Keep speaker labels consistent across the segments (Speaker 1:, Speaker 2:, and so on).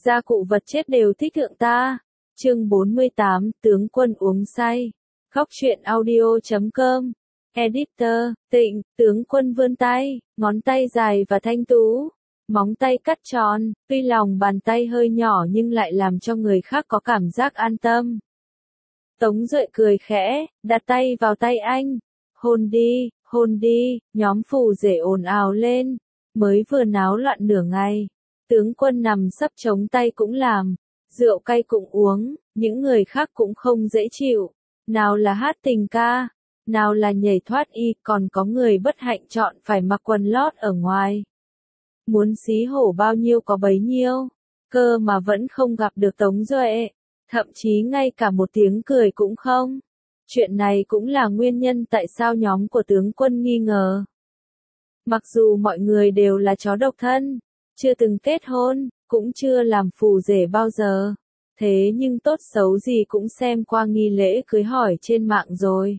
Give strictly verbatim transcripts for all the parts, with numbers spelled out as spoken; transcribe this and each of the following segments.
Speaker 1: gia cụ vật chết đều thích thượng ta. Chương bốn mươi tám, tướng quân uống say. Góc truyện audio chấm com. Editor, Tịnh, tướng quân vươn tay, ngón tay dài và thanh tú. Móng tay cắt tròn, tuy lòng bàn tay hơi nhỏ nhưng lại làm cho người khác có cảm giác an tâm. Tống Duệ cười khẽ, đặt tay vào tay anh. Hôn đi, hôn đi, nhóm phù rể ồn ào lên. Mới vừa náo loạn nửa ngày. Tướng quân nằm sấp chống tay cũng làm. Rượu cay cũng uống, những người khác cũng không dễ chịu. Nào là hát tình ca, nào là nhảy thoát y, còn có người bất hạnh chọn phải mặc quần lót ở ngoài. Muốn xí hổ bao nhiêu có bấy nhiêu, cơ mà vẫn không gặp được Tống Duệ, thậm chí ngay cả một tiếng cười cũng không. Chuyện này cũng là nguyên nhân tại sao nhóm của tướng quân nghi ngờ. Mặc dù mọi người đều là chó độc thân, chưa từng kết hôn, cũng chưa làm phù rể bao giờ, thế nhưng tốt xấu gì cũng xem qua nghi lễ cưới hỏi trên mạng rồi.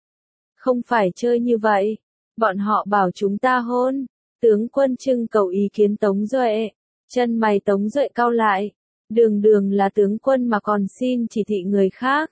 Speaker 1: Không phải chơi như vậy, bọn họ bảo chúng ta hôn. Tướng quân trưng cầu ý kiến Tống Duệ, chân mày Tống Duệ cau lại, đường đường là tướng quân mà còn xin chỉ thị người khác.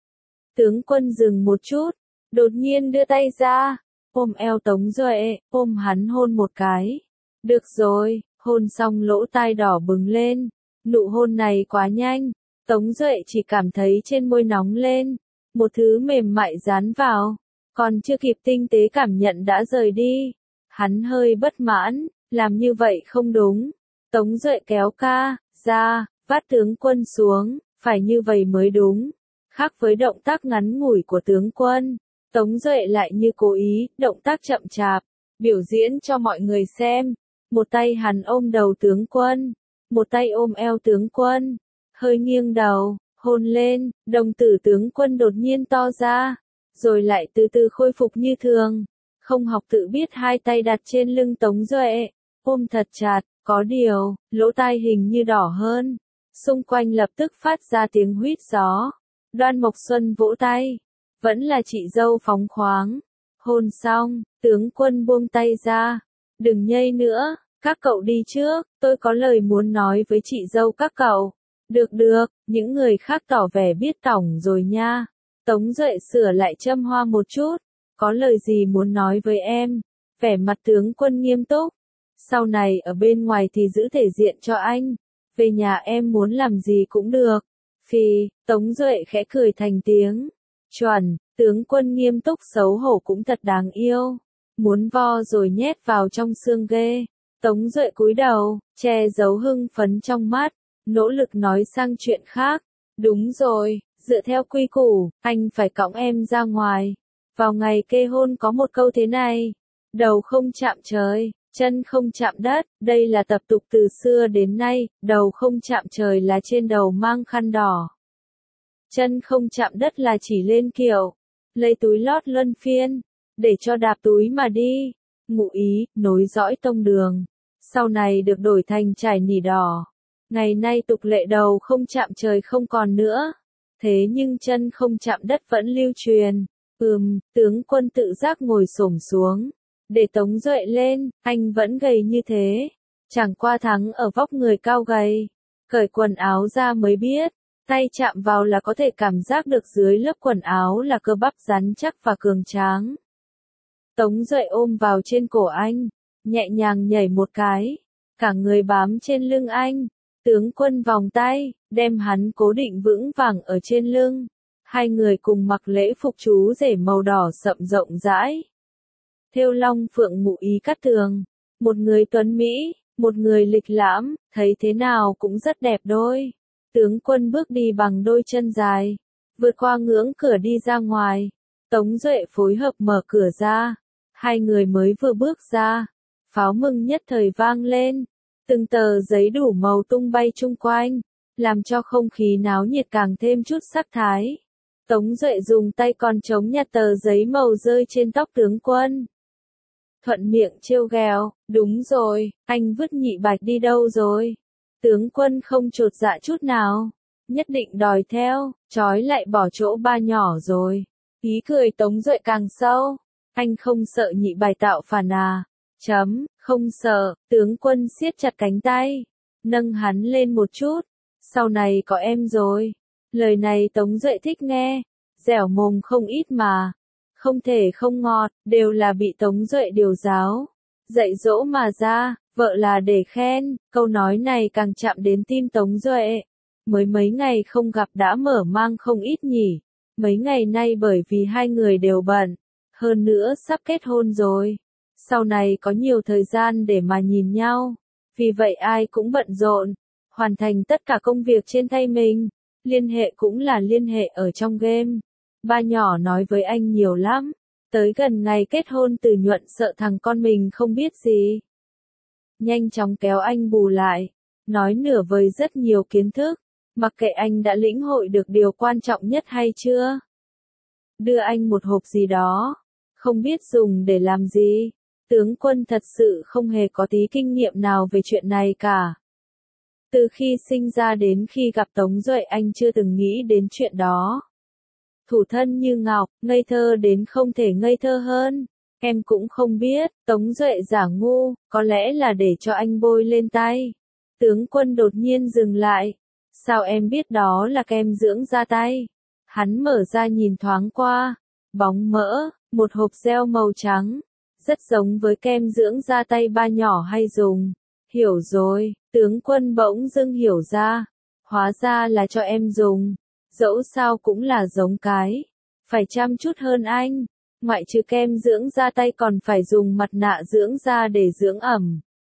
Speaker 1: Tướng quân dừng một chút, đột nhiên đưa tay ra, ôm eo Tống Duệ, ôm hắn hôn một cái. Được rồi, hôn xong lỗ tai đỏ bừng lên, nụ hôn này quá nhanh, Tống Duệ chỉ cảm thấy trên môi nóng lên, một thứ mềm mại dán vào, còn chưa kịp tinh tế cảm nhận đã rời đi. Hắn hơi bất mãn, làm như vậy không đúng. Tống Duệ kéo ca, ra, vắt tướng quân xuống, phải như vậy mới đúng. Khác với động tác ngắn ngủi của tướng quân, Tống Duệ lại như cố ý, động tác chậm chạp, biểu diễn cho mọi người xem. Một tay hắn ôm đầu tướng quân, một tay ôm eo tướng quân, hơi nghiêng đầu, hôn lên, đồng tử tướng quân đột nhiên to ra, rồi lại từ từ khôi phục như thường. Không học tự biết hai tay đặt trên lưng Tống Duệ, ôm thật chặt, có điều, lỗ tai hình như đỏ hơn. Xung quanh lập tức phát ra tiếng huýt gió. Đoan Mộc Xuân vỗ tay, vẫn là chị dâu phóng khoáng. Hôn xong, tướng quân buông tay ra, đừng nhây nữa, các cậu đi trước, tôi có lời muốn nói với chị dâu các cậu. Được được, những người khác tỏ vẻ biết tỏng rồi nha. Tống Duệ sửa lại châm hoa một chút. Có lời gì muốn nói với em? Vẻ mặt tướng quân nghiêm túc. Sau này ở bên ngoài thì giữ thể diện cho anh. Về nhà em muốn làm gì cũng được. Phì, Tống Duệ khẽ cười thành tiếng. Chuẩn, tướng quân nghiêm túc xấu hổ cũng thật đáng yêu. Muốn vo rồi nhét vào trong xương ghê. Tống Duệ cúi đầu, che giấu hưng phấn trong mắt, nỗ lực nói sang chuyện khác. Đúng rồi, dựa theo quy củ, anh phải cõng em ra ngoài. Vào ngày kê hôn có một câu thế này, đầu không chạm trời, chân không chạm đất, đây là tập tục từ xưa đến nay, đầu không chạm trời là trên đầu mang khăn đỏ. Chân không chạm đất là chỉ lên kiệu, lấy túi lót luân phiên, để cho đạp túi mà đi, ngụ ý, nối dõi tông đường, sau này được đổi thành trải nỉ đỏ. Ngày nay tục lệ đầu không chạm trời không còn nữa, thế nhưng chân không chạm đất vẫn lưu truyền. Ừm, tướng quân tự giác ngồi xổm xuống, để Tống Duệ lên, anh vẫn gầy như thế, chẳng qua thắng ở vóc người cao gầy, cởi quần áo ra mới biết, tay chạm vào là có thể cảm giác được dưới lớp quần áo là cơ bắp rắn chắc và cường tráng. Tống Duệ ôm vào trên cổ anh, nhẹ nhàng nhảy một cái, cả người bám trên lưng anh, tướng quân vòng tay, đem hắn cố định vững vàng ở trên lưng. Hai người cùng mặc lễ phục chú rể màu đỏ sậm rộng rãi. Thêu long phượng ngụ ý cát tường. Một người tuấn Mỹ, một người lịch lãm, thấy thế nào cũng rất đẹp đôi. Tướng quân bước đi bằng đôi chân dài, vượt qua ngưỡng cửa đi ra ngoài. Tống Duệ phối hợp mở cửa ra. Hai người mới vừa bước ra, pháo mừng nhất thời vang lên. Từng tờ giấy đủ màu tung bay chung quanh, làm cho không khí náo nhiệt càng thêm chút sắc thái. Tống Duệ dùng tay còn chống nhặt tờ giấy màu rơi trên tóc tướng quân. Thuận miệng trêu ghẹo, đúng rồi, anh vứt nhị bạch đi đâu rồi? Tướng quân không chột dạ chút nào, nhất định đòi theo, trói lại bỏ chỗ ba nhỏ rồi. Ý cười Tống Duệ càng sâu, anh không sợ nhị bạch tạo phản à? Chấm, không sợ, tướng quân siết chặt cánh tay. nâng hắn lên một chút. Sau này có em rồi. Lời này Tống Duệ thích nghe, dẻo mồm không ít mà. Không thể không ngọt, đều là bị Tống Duệ điều giáo, dạy dỗ mà ra, vợ là để khen, câu nói này càng chạm đến tim Tống Duệ. Mới mấy ngày không gặp đã mở mang không ít nhỉ, mấy ngày nay bởi vì hai người đều bận, hơn nữa sắp kết hôn rồi, sau này có nhiều thời gian để mà nhìn nhau, vì vậy ai cũng bận rộn, hoàn thành tất cả công việc trên tay mình, liên hệ cũng là liên hệ ở trong game. Ba nhỏ nói với anh nhiều lắm, tới gần ngày kết hôn Từ Nhuận sợ thằng con mình không biết gì. Nhanh chóng kéo anh bù lại, nói nửa vời rất nhiều kiến thức, mặc kệ anh đã lĩnh hội được điều quan trọng nhất hay chưa. Đưa anh một hộp gì đó, không biết dùng để làm gì, tướng Quân thật sự không hề có tí kinh nghiệm nào về chuyện này cả. Từ khi sinh ra đến khi gặp Tống Duệ anh chưa từng nghĩ đến chuyện đó. Thủ thân như ngọc, ngây thơ đến không thể ngây thơ hơn. Em cũng không biết, Tống Duệ giả ngu, có lẽ là để cho anh bôi lên tay. Tướng Quân đột nhiên dừng lại. Sao em biết đó là kem dưỡng da tay? Hắn mở ra nhìn thoáng qua. Bóng mỡ, một hộp gel màu trắng. Rất giống với kem dưỡng da tay ba nhỏ hay dùng. Hiểu rồi, tướng Quân bỗng dưng hiểu ra. Hóa ra là cho em dùng. Dẫu sao cũng là giống cái. Phải chăm chút hơn anh. Ngoại trừ kem dưỡng da tay còn phải dùng mặt nạ dưỡng da để dưỡng ẩm.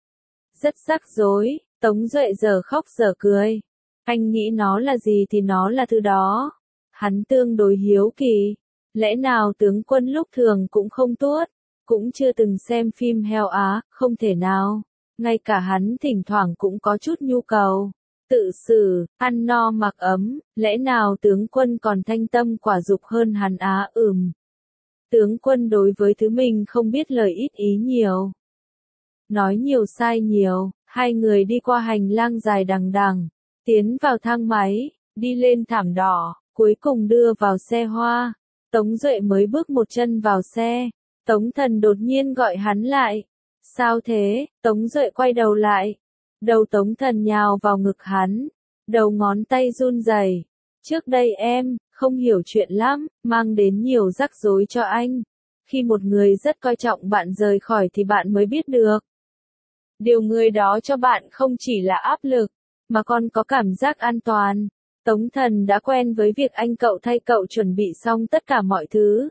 Speaker 1: Rất rắc rối, Tống Duệ giờ khóc giờ cười. Anh nghĩ nó là gì thì nó là thứ đó. Hắn tương đối hiếu kỳ. Lẽ nào tướng Quân lúc thường cũng không tuốt, cũng chưa từng xem phim heo Á, không thể nào. Ngay cả hắn thỉnh thoảng cũng có chút nhu cầu. Tự xử, ăn no mặc ấm, lẽ nào tướng Quân còn thanh tâm quả dục hơn hắn á ừm. Tướng Quân đối với thứ mình không biết lời ít ý nhiều. Nói nhiều sai nhiều, hai người đi qua hành lang dài đằng đằng, tiến vào thang máy, đi lên thảm đỏ, cuối cùng đưa vào xe hoa. Tống Duệ mới bước một chân vào xe, Tống Thần đột nhiên gọi hắn lại. Sao thế? Tống Duệ quay đầu lại. Đầu Tống Thần nhào vào ngực hắn, đầu ngón tay run rẩy. Trước đây em, không hiểu chuyện lắm, mang đến nhiều rắc rối cho anh. Khi một người rất coi trọng bạn rời khỏi thì bạn mới biết được. Điều người đó cho bạn không chỉ là áp lực, mà còn có cảm giác an toàn. Tống Thần đã quen với việc anh cậu thay cậu chuẩn bị xong tất cả mọi thứ.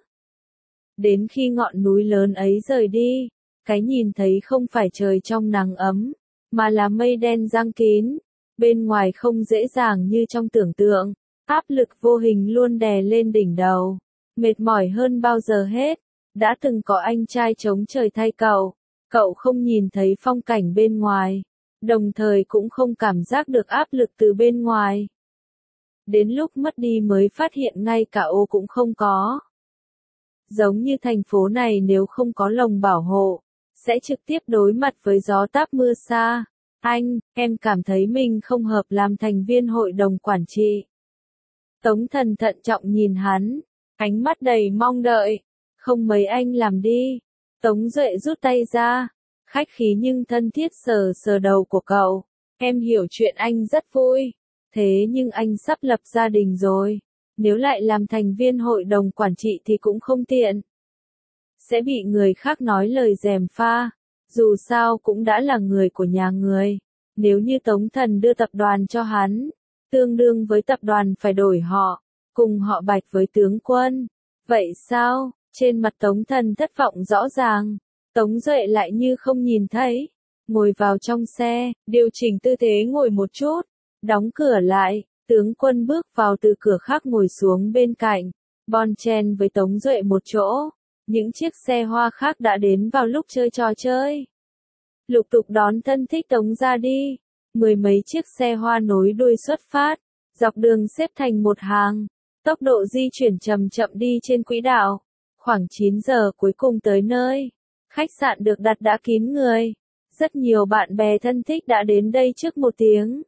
Speaker 1: Đến khi ngọn núi lớn ấy rời đi, cái nhìn thấy không phải trời trong nắng ấm, mà là mây đen giăng kín. Bên ngoài không dễ dàng như trong tưởng tượng, áp lực vô hình luôn đè lên đỉnh đầu. Mệt mỏi hơn bao giờ hết, đã từng có anh trai chống trời thay cậu, cậu không nhìn thấy phong cảnh bên ngoài, đồng thời cũng không cảm giác được áp lực từ bên ngoài. Đến lúc mất đi mới phát hiện ngay cả ô cũng không có. Giống như thành phố này nếu không có lồng bảo hộ, sẽ trực tiếp đối mặt với gió táp mưa xa. Anh, em cảm thấy mình không hợp làm thành viên hội đồng quản trị. Tống Thần thận trọng nhìn hắn, ánh mắt đầy mong đợi. Không mấy anh làm đi. Tống Duệ rút tay ra, khách khí nhưng thân thiết sờ sờ đầu của cậu. Em hiểu chuyện anh rất vui. Thế nhưng anh sắp lập gia đình rồi. Nếu lại làm thành viên hội đồng quản trị thì cũng không tiện. Sẽ bị người khác nói lời gièm pha. Dù sao cũng đã là người của nhà người. Nếu như Tống Thần đưa tập đoàn cho hắn, tương đương với tập đoàn phải đổi họ, cùng họ Bạch với tướng Quân. Vậy sao? Trên mặt Tống Thần thất vọng rõ ràng. Tống Duệ lại như không nhìn thấy. Ngồi vào trong xe, điều chỉnh tư thế ngồi một chút. Đóng cửa lại, tướng Quân bước vào từ cửa khác ngồi xuống bên cạnh. Bon chen với Tống Duệ một chỗ. Những chiếc xe hoa khác đã đến vào lúc chơi trò chơi. Lục tục đón thân thích Tống ra đi. Mười mấy chiếc xe hoa nối đuôi xuất phát. Dọc đường xếp thành một hàng. Tốc độ di chuyển chậm chậm đi trên quỹ đạo. Khoảng chín giờ cuối cùng tới nơi. Khách sạn được đặt đã kín người. Rất nhiều bạn bè thân thích đã đến đây trước một tiếng.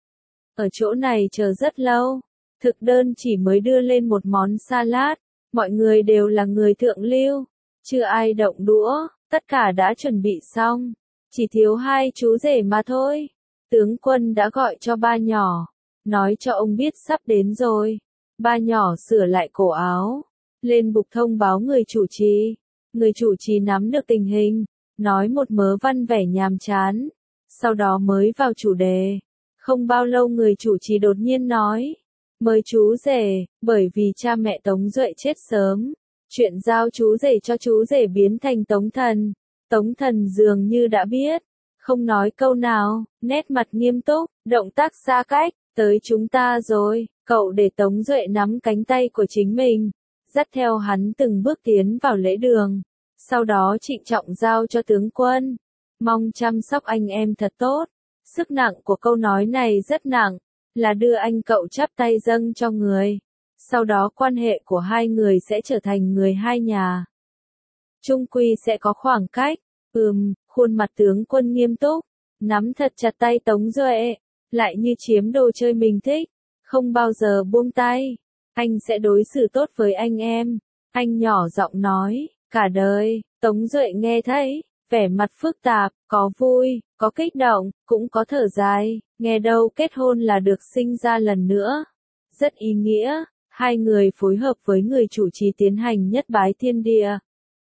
Speaker 1: Ở chỗ này chờ rất lâu. Thực đơn chỉ mới đưa lên một món salad. Mọi người đều là người thượng lưu. Chưa ai động đũa. Tất cả đã chuẩn bị xong. Chỉ thiếu hai chú rể mà thôi. tướng quân đã gọi cho ba nhỏ, nói cho ông biết sắp đến rồi. Ba nhỏ sửa lại cổ áo, lên bục thông báo người chủ trì. Người chủ trì nắm được tình hình, nói một mớ văn vẻ nhàm chán, sau đó mới vào chủ đề. Không bao lâu người chủ trì đột nhiên nói, mời chú rể, bởi vì cha mẹ Tống Duệ chết sớm, chuyện giao chú rể cho chú rể biến thành Tống Thần. Tống Thần dường như đã biết, không nói câu nào, nét mặt nghiêm túc, động tác xa cách, tới chúng ta rồi, cậu để Tống Duệ nắm cánh tay của chính mình, dắt theo hắn từng bước tiến vào lễ đường, sau đó trịnh trọng giao cho tướng quân, mong chăm sóc anh em thật tốt. Sức nặng của câu nói này rất nặng, là đưa anh cậu chắp tay dâng cho người, sau đó quan hệ của hai người sẽ trở thành người hai nhà. Chung quy sẽ có khoảng cách, ừm, khuôn mặt tướng quân nghiêm túc, nắm thật chặt tay Tống Duệ, lại như chiếm đồ chơi mình thích, không bao giờ buông tay, anh sẽ đối xử tốt với anh em, anh nhỏ giọng nói, cả đời. Tống Duệ nghe thấy, vẻ mặt phức tạp, có vui, có kích động, cũng có thở dài, nghe đâu kết hôn là được sinh ra lần nữa. Rất ý nghĩa, hai người phối hợp với người chủ trì tiến hành nhất bái thiên địa.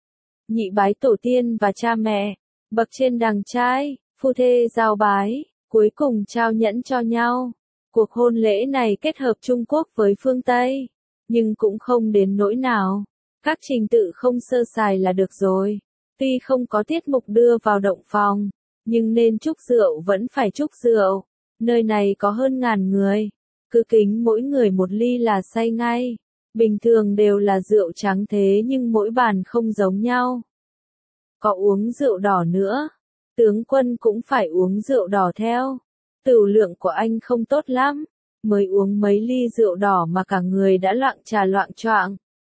Speaker 1: Nhị bái tổ tiên và cha mẹ, bậc trên đằng trai, phu thê giao bái, cuối cùng trao nhẫn cho nhau. Cuộc hôn lễ này kết hợp Trung Quốc với phương Tây, nhưng cũng không đến nỗi nào. Các trình tự không sơ sài là được rồi. Tuy không có tiết mục đưa vào động phòng, nhưng nên chúc rượu vẫn phải chúc rượu. Nơi này có hơn ngàn người, cứ kính mỗi người một ly là say ngay. Bình thường đều là rượu trắng thế nhưng mỗi bàn không giống nhau. Có uống rượu đỏ nữa, tướng quân cũng phải uống rượu đỏ theo. Tửu lượng của anh không tốt lắm, mới uống mấy ly rượu đỏ mà cả người đã loạng trà loạng choạng.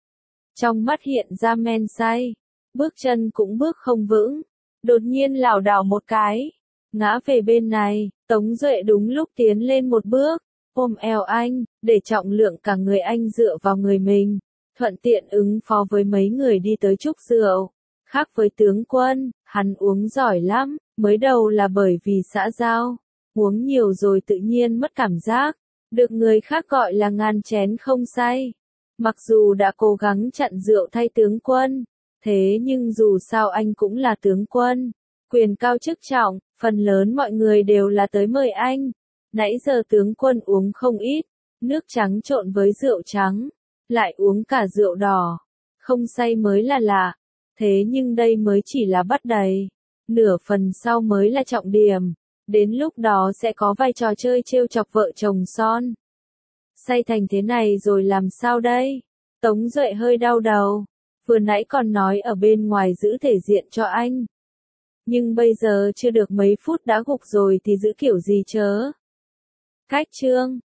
Speaker 1: Trong mắt hiện ra men say, bước chân cũng bước không vững, đột nhiên lảo đảo một cái, ngã về bên này. Tống Duệ đúng lúc tiến lên một bước, ôm eo anh, để trọng lượng cả người anh dựa vào người mình, thuận tiện ứng phó với mấy người đi tới chúc rượu. Khác với tướng quân, hắn uống giỏi lắm, mới đầu là bởi vì xã giao, uống nhiều rồi tự nhiên mất cảm giác, được người khác gọi là ngàn chén không say. Mặc dù đã cố gắng chặn rượu thay tướng quân, thế nhưng dù sao anh cũng là tướng quân, quyền cao chức trọng, phần lớn mọi người đều là tới mời anh. Nãy giờ tướng quân uống không ít, nước trắng trộn với rượu trắng, lại uống cả rượu đỏ, không say mới là lạ. Thế nhưng đây mới chỉ là bắt đầy, nửa phần sau mới là trọng điểm, đến lúc đó sẽ có vài trò chơi trêu chọc vợ chồng son. Say thành thế này rồi làm sao đây? Tống Duệ hơi đau đầu, vừa nãy còn nói ở bên ngoài giữ thể diện cho anh. Nhưng bây giờ chưa được mấy phút đã gục rồi thì giữ kiểu gì chớ? Cách chương